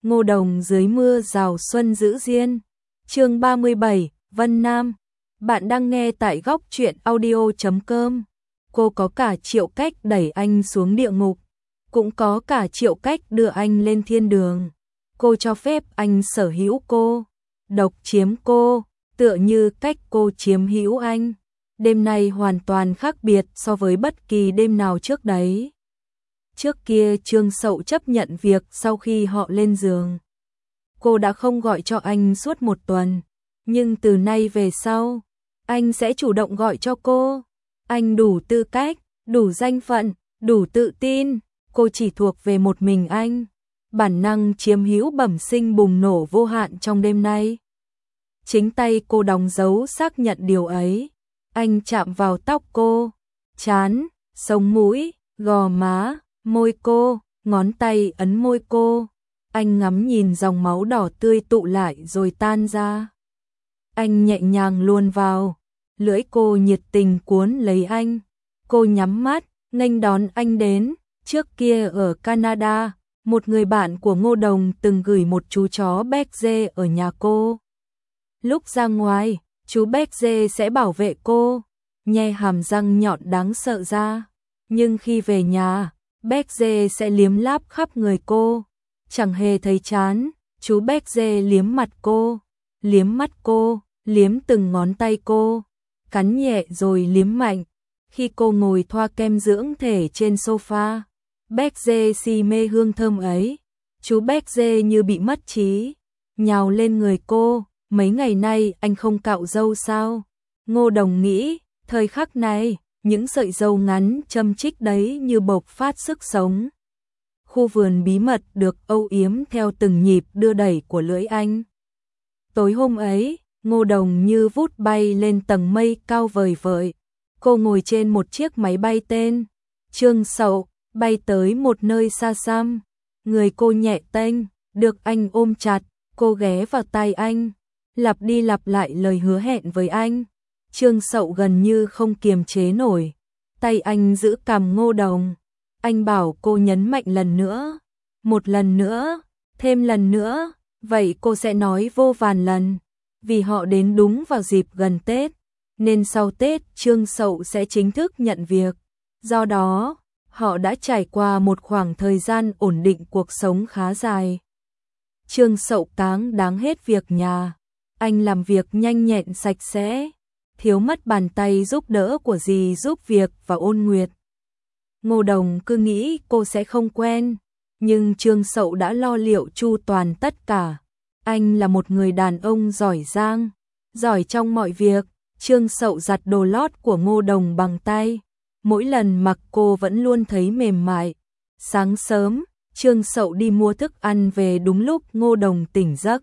Ngô Đồng dưới mưa rào xuân giữ diên. Chương 37, Vân Nam. Bạn đang nghe tại góc truyện audio.com. Cô có cả triệu cách đẩy anh xuống địa ngục, cũng có cả triệu cách đưa anh lên thiên đường. Cô cho phép anh sở hữu cô, độc chiếm cô, tựa như cách cô chiếm hữu anh. Đêm nay hoàn toàn khác biệt so với bất kỳ đêm nào trước đấy. Trước kia Trương Sậu chấp nhận việc sau khi họ lên giường, cô đã không gọi cho anh suốt một tuần, nhưng từ nay về sau, anh sẽ chủ động gọi cho cô. Anh đủ tư cách, đủ danh phận, đủ tự tin, cô chỉ thuộc về một mình anh. Bản năng chiếm hữu bẩm sinh bùng nổ vô hạn trong đêm nay. Chính tay cô đóng dấu xác nhận điều ấy. Anh chạm vào tóc cô, trán, sống mũi, gò má, môi cô, ngón tay ấn môi cô. Anh ngắm nhìn dòng máu đỏ tươi tụ lại rồi tan ra. Anh nhẹ nhàng luồn vào, lưỡi cô nhiệt tình cuốn lấy anh. Cô nhắm mắt, nghênh đón anh đến. Trước kia ở Canada, một người bạn của Ngô Đồng từng gửi một chú chó Berger ở nhà cô. Lúc ra ngoài, chú Berger sẽ bảo vệ cô, nhe hàm răng nhọn đáng sợ ra. Nhưng khi về nhà, Berger sẽ liếm láp khắp người cô. Chẳng hề thấy chán, chú Berger liếm mặt cô, liếm mắt cô, liếm từng ngón tay cô, cắn nhẹ rồi liếm mạnh. Khi cô ngồi thoa kem dưỡng thể trên sofa, Berger si mê hương thơm ấy. Chú Berger như bị mất trí, nhào lên người cô. Mấy ngày nay anh không cạo râu sao? Ngô Đồng nghĩ, thời khắc này, những sợi râu ngắn châm chích đấy như bộc phát sức sống. Khu vườn bí mật được âu yếm theo từng nhịp đưa đẩy của lưỡi anh. Tối hôm ấy, Ngô Đồng như vút bay lên tầng mây cao vời vợi. Cô ngồi trên một chiếc máy bay tên Trương Sậu, bay tới một nơi xa xăm. Người cô nhẹ tênh, được anh ôm chặt, cô ghé vào tai anh, lặp đi lặp lại lời hứa hẹn với anh. Trương Sậu gần như không kiềm chế nổi, tay anh giữ cằm Ngô Đồng. Anh bảo cô nhấn mạnh lần nữa, một lần nữa, thêm lần nữa, vậy cô sẽ nói vô vàn lần. Vì họ đến đúng vào dịp gần Tết, nên sau Tết Trương Sậu sẽ chính thức nhận việc. Do đó, họ đã trải qua một khoảng thời gian ổn định cuộc sống khá dài. Trương Sậu cáng đáng hết việc nhà. Anh làm việc nhanh nhẹn sạch sẽ, thiếu mất bàn tay giúp đỡ của dì giúp việc và Ôn Nguyệt. Ngô Đồng cứ nghĩ cô sẽ không quen, nhưng Trương Sậu đã lo liệu chu toàn tất cả. Anh là một người đàn ông giỏi giang, giỏi trong mọi việc. Trương Sậu giặt đồ lót của Ngô Đồng bằng tay. Mỗi lần mặc cô vẫn luôn thấy mềm mại. Sáng sớm, Trương Sậu đi mua thức ăn về đúng lúc Ngô Đồng tỉnh giấc.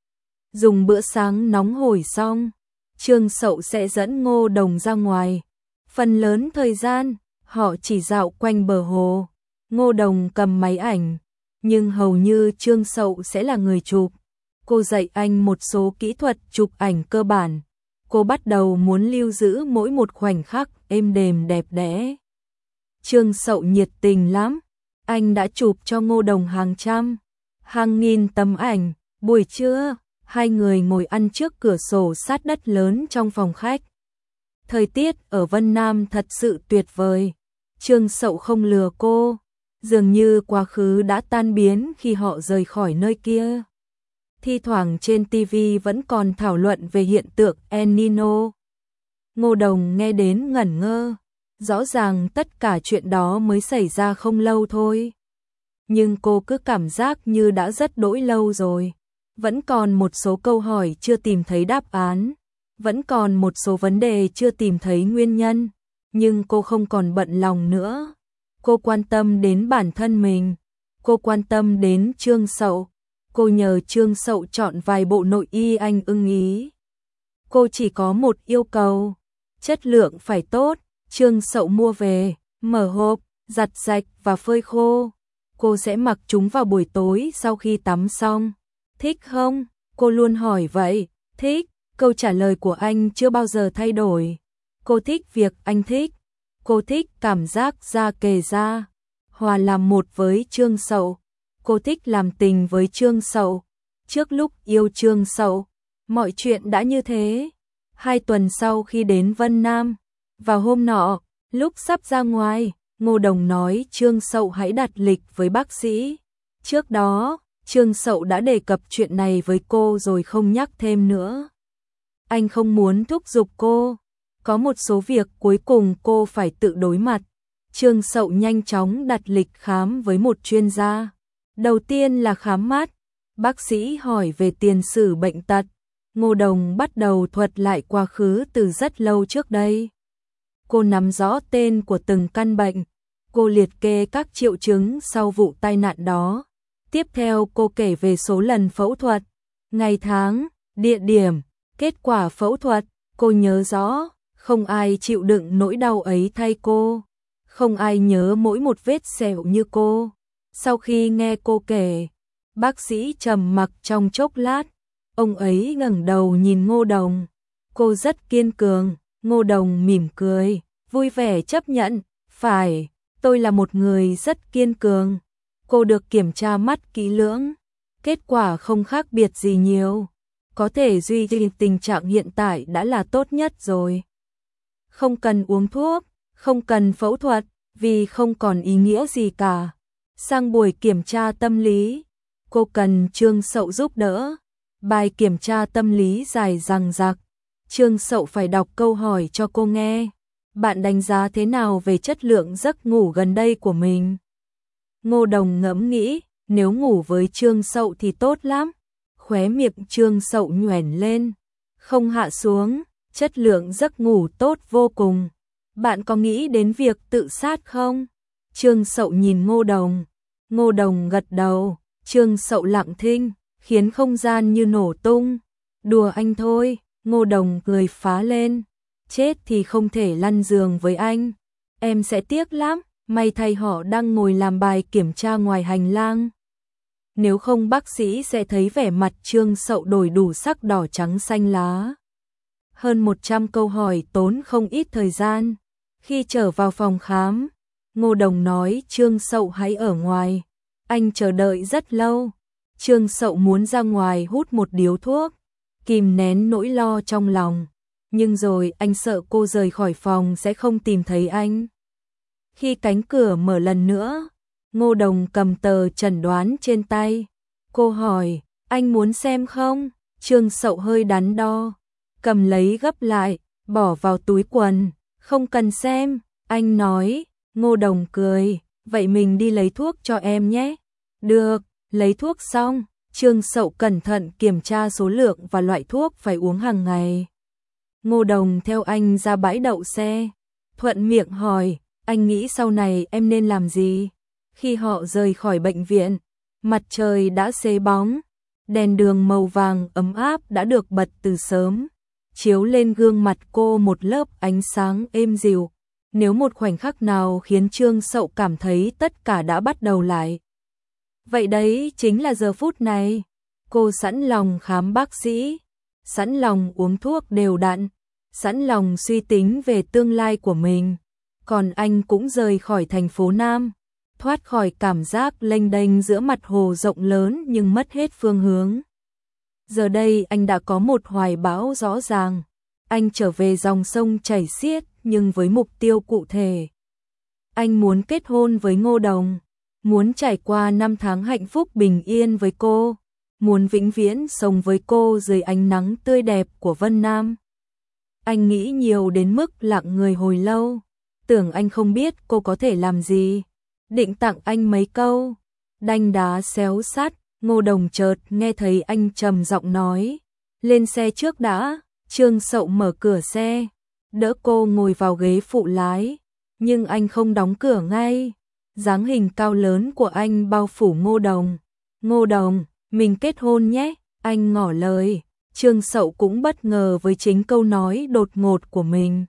Dùng bữa sáng nóng hổi xong, Trương Sậu sẽ dẫn Ngô Đồng ra ngoài. Phần lớn thời gian, họ chỉ dạo quanh bờ hồ. Ngô Đồng cầm máy ảnh, nhưng hầu như Trương Sậu sẽ là người chụp. Cô dạy anh một số kỹ thuật chụp ảnh cơ bản. Cô bắt đầu muốn lưu giữ mỗi một khoảnh khắc êm đềm đẹp đẽ. Trương Sậu nhiệt tình lắm. Anh đã chụp cho Ngô Đồng hàng trăm, hàng nghìn tấm ảnh. Buổi trưa, hai người ngồi ăn trước cửa sổ sát đất lớn trong phòng khách. Thời tiết ở Vân Nam thật sự tuyệt vời. Trương Sậu không lừa cô, dường như quá khứ đã tan biến khi họ rời khỏi nơi kia. Thi thoảng trên TV vẫn còn thảo luận về hiện tượng El Nino. Ngô Đồng nghe đến ngẩn ngơ. Rõ ràng tất cả chuyện đó mới xảy ra không lâu thôi. Nhưng cô cứ cảm giác như đã rất đỗi lâu rồi. Vẫn còn một số câu hỏi chưa tìm thấy đáp án. Vẫn còn một số vấn đề chưa tìm thấy nguyên nhân. Nhưng cô không còn bận lòng nữa. Cô quan tâm đến bản thân mình. Cô quan tâm đến Trương Sậu. Cô nhờ Trương Sậu chọn vài bộ nội y anh ưng ý. Cô chỉ có một yêu cầu, chất lượng phải tốt. Trương Sậu mua về, mở hộp, giặt sạch và phơi khô. Cô sẽ mặc chúng vào buổi tối sau khi tắm xong. Thích không? Cô luôn hỏi vậy. Thích. Câu trả lời của anh chưa bao giờ thay đổi. Cô thích việc anh thích. Cô thích cảm giác da kề da, hòa làm một với Trương Sậu. cô thích làm tình với Trương Sậu. Trước lúc yêu Trương Sậu, mọi chuyện đã như thế. 2 tuần sau khi đến Vân Nam, vào hôm nọ, lúc sắp ra ngoài, Ngô Đồng nói Trương Sậu hãy đặt lịch với bác sĩ. Trước đó, Trương Sậu đã đề cập chuyện này với cô rồi không nhắc thêm nữa. Anh không muốn thúc giục cô. Có một số việc cuối cùng cô phải tự đối mặt. Trương Sậu nhanh chóng đặt lịch khám với một chuyên gia. Đầu tiên là khám mắt. Bác sĩ hỏi về tiền sử bệnh tật. Ngô Đồng bắt đầu thuật lại quá khứ từ rất lâu trước đây. Cô nắm rõ tên của từng căn bệnh. Cô liệt kê các triệu chứng sau vụ tai nạn đó. Tiếp theo cô kể về số lần phẫu thuật, ngày tháng, địa điểm, kết quả phẫu thuật. Cô nhớ rõ, không ai chịu đựng nỗi đau ấy thay cô. Không ai nhớ mỗi một vết sẹo như cô. Sau khi nghe cô kể, bác sĩ trầm mặc trong chốc lát. Ông ấy ngẩng đầu nhìn Ngô Đồng. Cô rất kiên cường. Ngô Đồng mỉm cười, vui vẻ chấp nhận. Phải, tôi là một người rất kiên cường. Cô được kiểm tra mắt kỹ lưỡng. Kết quả không khác biệt gì nhiều. Có thể duy trì tình trạng hiện tại đã là tốt nhất rồi. Không cần uống thuốc, không cần phẫu thuật, vì không còn ý nghĩa gì cả. Sang buổi kiểm tra tâm lý, cô cần Trương Sậu giúp đỡ. Bài kiểm tra tâm lý dài dằng dặc. Trương Sậu phải đọc câu hỏi cho cô nghe. Bạn đánh giá thế nào về chất lượng giấc ngủ gần đây của mình? Ngô Đồng ngẫm nghĩ, nếu ngủ với Trương Sậu thì tốt lắm. Khóe miệng Trương Sậu nhoẻn lên, không hạ xuống, chất lượng giấc ngủ tốt vô cùng. Bạn có nghĩ đến việc tự sát không? Trương Sậu nhìn Ngô Đồng. Ngô Đồng gật đầu. Trương Sậu lặng thinh, khiến không gian như nổ tung. Đùa anh thôi. Ngô Đồng cười phá lên. Chết thì không thể lăn giường với anh. Em sẽ tiếc lắm. May thay họ đang ngồi làm bài kiểm tra ngoài hành lang. Nếu không bác sĩ sẽ thấy vẻ mặt Trương Sậu đổi đủ sắc đỏ trắng xanh lá. Hơn 100 câu hỏi tốn không ít thời gian. Khi trở vào phòng khám, Ngô Đồng nói Trương Sậu hãy ở ngoài. Anh chờ đợi rất lâu. Trương Sậu muốn ra ngoài hút một điếu thuốc, kìm nén nỗi lo trong lòng. Nhưng rồi anh sợ cô rời khỏi phòng sẽ không tìm thấy anh. Khi cánh cửa mở lần nữa, Ngô Đồng cầm tờ chẩn đoán trên tay. Cô hỏi, anh muốn xem không? Trương Sậu hơi đắn đo, cầm lấy gấp lại, bỏ vào túi quần. Không cần xem, anh nói. Ngô Đồng cười, vậy mình đi lấy thuốc cho em nhé. Được, lấy thuốc xong, Trương Sậu cẩn thận kiểm tra số lượng và loại thuốc phải uống hàng ngày. Ngô Đồng theo anh ra bãi đậu xe, thuận miệng hỏi, anh nghĩ sau này em nên làm gì? Khi họ rời khỏi bệnh viện, mặt trời đã xế bóng, đèn đường màu vàng ấm áp đã được bật từ sớm, chiếu lên gương mặt cô một lớp ánh sáng êm dịu. Nếu một khoảnh khắc nào khiến Trương Sậu cảm thấy tất cả đã bắt đầu lại, vậy đấy chính là giờ phút này. Cô sẵn lòng khám bác sĩ, sẵn lòng uống thuốc đều đặn, sẵn lòng suy tính về tương lai của mình. Còn anh cũng rời khỏi thành phố Nam, thoát khỏi cảm giác lênh đênh giữa mặt hồ rộng lớn nhưng mất hết phương hướng. Giờ đây anh đã có một hoài bão rõ ràng. Anh trở về dòng sông chảy xiết nhưng với mục tiêu cụ thể. Anh muốn kết hôn với Ngô Đồng, muốn trải qua 5 tháng hạnh phúc bình yên với cô, muốn vĩnh viễn sống với cô dưới ánh nắng tươi đẹp của Vân Nam. Anh nghĩ nhiều đến mức lặng người hồi lâu, tưởng anh không biết cô có thể làm gì, định tặng anh mấy câu đanh đá xéo sát. Ngô Đồng chợt nghe thấy anh trầm giọng nói, lên xe trước đã. Trương Sậu mở cửa xe, đỡ cô ngồi vào ghế phụ lái, nhưng anh không đóng cửa ngay. Dáng hình cao lớn của anh bao phủ Ngô Đồng. Ngô Đồng, mình kết hôn nhé, anh ngỏ lời. Trương Sậu cũng bất ngờ với chính câu nói đột ngột của mình.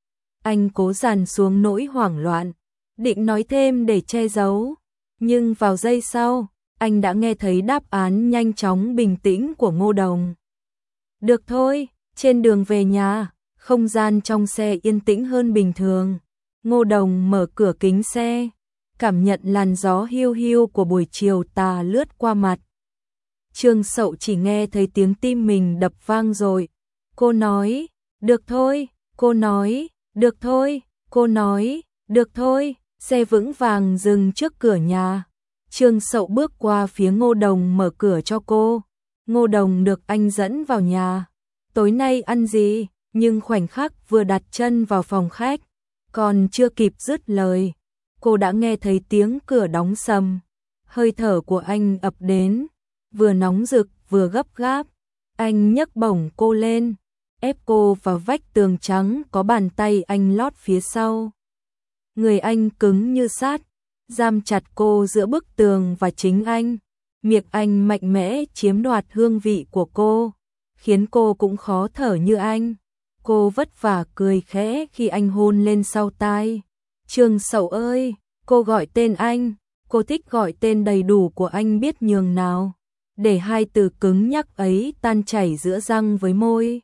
Anh cố dằn xuống nỗi hoảng loạn, định nói thêm để che giấu, nhưng vào giây sau, anh đã nghe thấy đáp án nhanh chóng bình tĩnh của Ngô Đồng. Được thôi. Trên đường về nhà, không gian trong xe yên tĩnh hơn bình thường. Ngô Đồng mở cửa kính xe, cảm nhận làn gió hiu hiu của buổi chiều tà lướt qua mặt. Trương Sậu chỉ nghe thấy tiếng tim mình đập vang rồi. Cô nói, được thôi, cô nói, được thôi, cô nói, được thôi, xe vững vàng dừng trước cửa nhà. Trương Sậu bước qua phía Ngô Đồng mở cửa cho cô. Ngô Đồng được anh dẫn vào nhà. Tối nay ăn gì? Nhưng khoảnh khắc vừa đặt chân vào phòng khách, còn chưa kịp dứt lời, cô đã nghe thấy tiếng cửa đóng sầm. Hơi thở của anh ập đến, vừa nóng rực vừa gấp gáp. Anh nhấc bổng cô lên, ép cô vào vách tường trắng, có bàn tay anh lót phía sau. Người anh cứng như sắt, giam chặt cô giữa bức tường và chính anh. Miệng anh mạnh mẽ chiếm đoạt hương vị của cô, khiến cô cũng khó thở như anh. Cô vất vả cười khẽ khi anh hôn lên sau tai. Trương Sậu ơi, cô gọi tên anh, cô thích gọi tên đầy đủ của anh biết nhường nào, để hai từ cứng nhắc ấy tan chảy giữa răng với môi,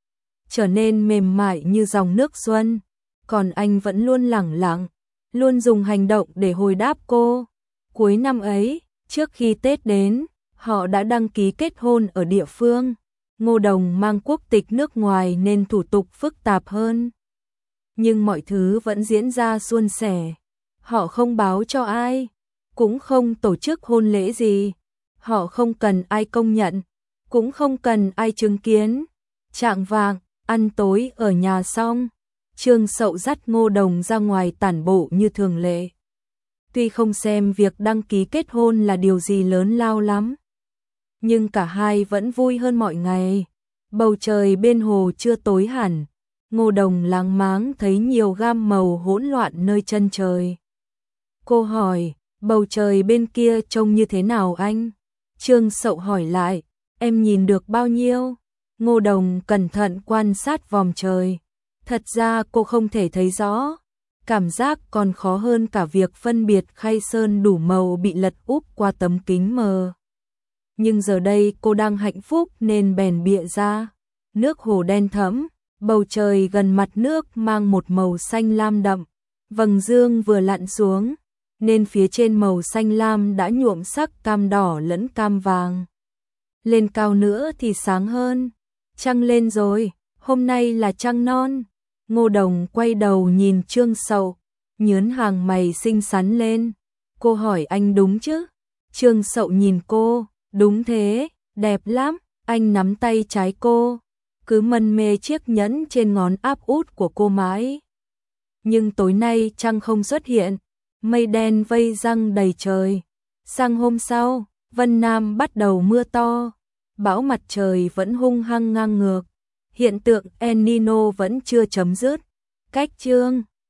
trở nên mềm mại như dòng nước xuân. Còn anh vẫn luôn lẳng lặng, luôn dùng hành động để hồi đáp cô. Cuối năm ấy, trước khi Tết đến, họ đã đăng ký kết hôn ở địa phương. Ngô Đồng mang quốc tịch nước ngoài nên thủ tục phức tạp hơn. Nhưng mọi thứ vẫn diễn ra suôn sẻ. Họ không báo cho ai, cũng không tổ chức hôn lễ gì. Họ không cần ai công nhận, cũng không cần ai chứng kiến. Chạng vạng, ăn tối ở nhà xong, Trương Sậu dắt Ngô Đồng ra ngoài tản bộ như thường lệ. Tuy không xem việc đăng ký kết hôn là điều gì lớn lao lắm, nhưng cả hai vẫn vui hơn mọi ngày. Bầu trời bên hồ chưa tối hẳn, Ngô Đồng láng máng thấy nhiều gam màu hỗn loạn nơi chân trời. Cô hỏi, bầu trời bên kia trông như thế nào anh? Trương Sậu hỏi lại, em nhìn được bao nhiêu? Ngô Đồng cẩn thận quan sát vòm trời. Thật ra cô không thể thấy rõ. Cảm giác còn khó hơn cả việc phân biệt khay sơn đủ màu bị lật úp qua tấm kính mờ. Nhưng giờ đây cô đang hạnh phúc nên bèn bịa ra. Nước hồ đen thẫm, bầu trời gần mặt nước mang một màu xanh lam đậm. Vầng dương vừa lặn xuống, nên phía trên màu xanh lam đã nhuộm sắc cam đỏ lẫn cam vàng. Lên cao nữa thì sáng hơn. Trăng lên rồi, hôm nay là trăng non. Ngô Đồng quay đầu nhìn Trương Sậu, nhớn hàng mày xinh xắn lên. Cô hỏi anh đúng chứ? Trương Sậu nhìn cô, đúng thế, đẹp lắm. Anh nắm tay trái cô, cứ mân mê chiếc nhẫn trên ngón áp út của cô mãi. Nhưng tối nay trăng không xuất hiện, mây đen vây giăng đầy trời. Sang hôm sau, Vân Nam bắt đầu mưa to, bão mặt trời vẫn hung hăng ngang ngược. Hiện tượng El Nino vẫn chưa chấm dứt. Cách chương